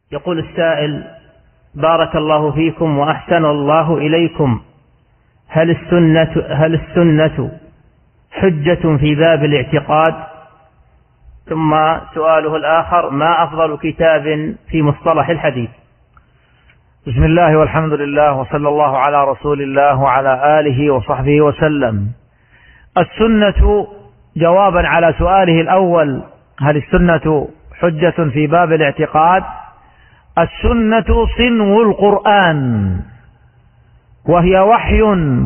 يقول السائل: بارك الله فيكم وأحسن الله إليكم، هل السنة حجة في باب الاعتقاد؟ ثم سؤاله الآخر: ما أفضل كتاب في مصطلح الحديث؟ بسم الله والحمد لله وصلى الله على رسول الله وعلى آله وصحبه وسلم. السنة، جوابا على سؤاله الأول هل السنة حجة في باب الاعتقاد، السنة صنو القرآن، وهي وحي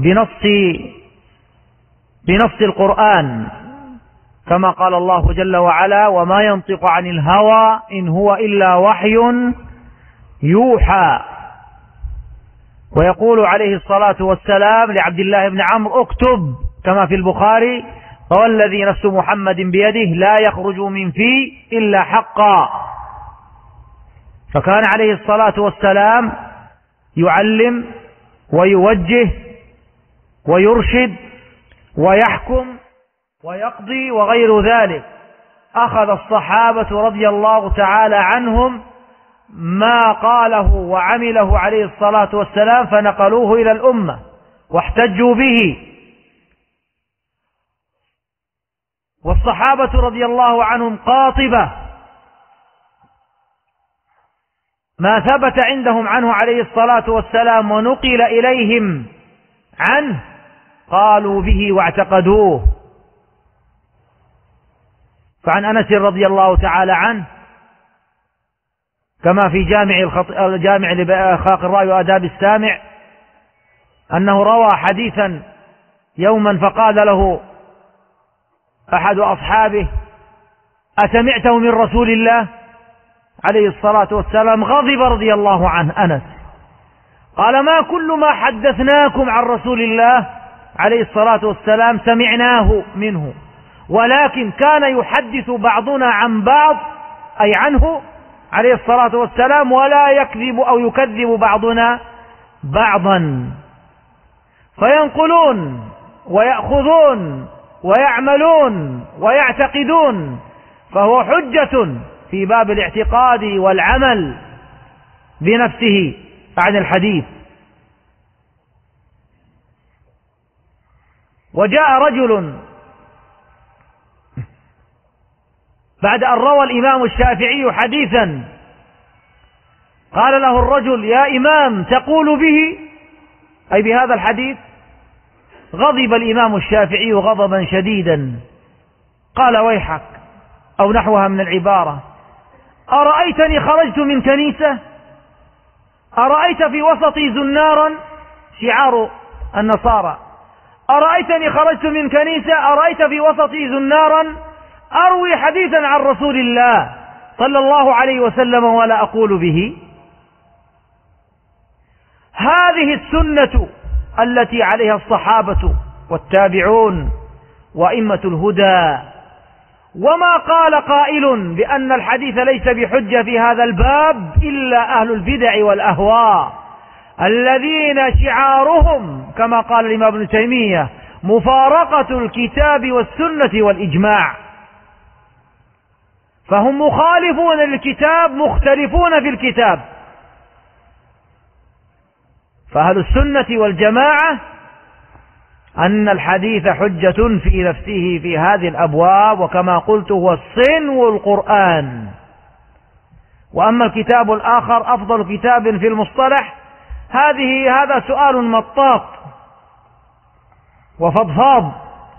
بنص القرآن، كما قال الله جل وعلا: وما ينطق عن الهوى إن هو إلا وحي يوحى. ويقول عليه الصلاة والسلام لعبد الله بن عمرو: اكتب، كما في البخاري: فوالذي نفس محمد بيده لا يخرج من فيه إلا حقا. فكان عليه الصلاة والسلام يعلم ويوجه ويرشد ويحكم ويقضي وغير ذلك. أخذ الصحابة رضي الله تعالى عنهم ما قاله وعمله عليه الصلاة والسلام فنقلوه إلى الأمة واحتجوا به. والصحابة رضي الله عنهم قاطبة، ما ثبت عندهم عنه عليه الصلاة والسلام ونقل إليهم عنه قالوا به واعتقدوه. فعن أنس رضي الله تعالى عنه، كما في جامع لإخلاق الرأي وآداب السامع، أنه روى حديثا يوما فقال له أحد أصحابه: أسمعته من رسول الله عليه الصلاة والسلام؟ غضب رضي الله عنه أنس، قال: ما كل ما حدثناكم عن رسول الله عليه الصلاة والسلام سمعناه منه، ولكن كان يحدث بعضنا عن بعض، أي عنه عليه الصلاة والسلام، ولا يكذب أو يكذب بعضنا بعضا، فينقلون ويأخذون ويعملون ويعتقدون، فهو حجة في باب الاعتقاد والعمل بنفسه عن الحديث. وجاء رجل بعد أن روى الإمام الشافعي حديثا، قال له الرجل: يا إمام، تقول به، أي بهذا الحديث؟ غضب الإمام الشافعي غضبا شديدا، قال: ويحك، أو نحوها من العبارة: أرأيتني خرجت من كنيسة، أرأيت في وسطي زنارا، شعار النصارى، أرأيتني خرجت من كنيسة، أرأيت في وسطي زنارا أروي حديثا عن رسول الله صلى الله عليه وسلم ولا أقول به؟ هذه السنة التي عليها الصحابة والتابعون وأئمة الهدى. وما قال قائل بأن الحديث ليس بحجة في هذا الباب إلا أهل البدع والأهواء، الذين شعارهم كما قال الإمام ابن تيمية: مفارقة الكتاب والسنة والإجماع. فهم مخالفون للكتاب، مختلفون في الكتاب. فأهل السنة والجماعة أن الحديث حجة في نفسه في هذه الأبواب، وكما قلت هو صنو القرآن. وأما الكتاب الآخر أفضل كتاب في المصطلح، هذا سؤال مطاط وفضفاض،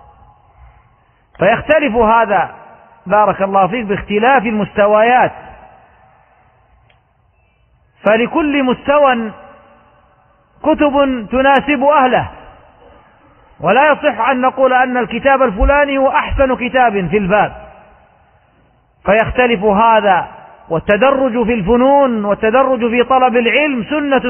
فيختلف هذا بارك الله فيك باختلاف المستويات، فلكل مستوى كتب تناسب أهله، ولا يصح أن نقول أن الكتاب الفلاني هو أحسن كتاب في الباب، فيختلف هذا. والتدرج في الفنون والتدرج في طلب العلم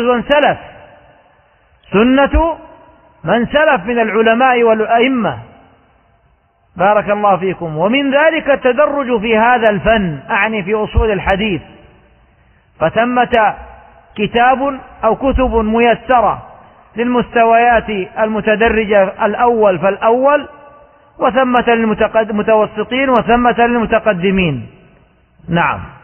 سنة من سلف من العلماء والأئمة بارك الله فيكم. ومن ذلك التدرج في هذا الفن، أعني في أصول الحديث، فثمة كتاب أو كتب ميسرة للمستويات المتدرجة الأول فالأول، وثمة للمتوسطين وثمة للمتقدمين. نعم.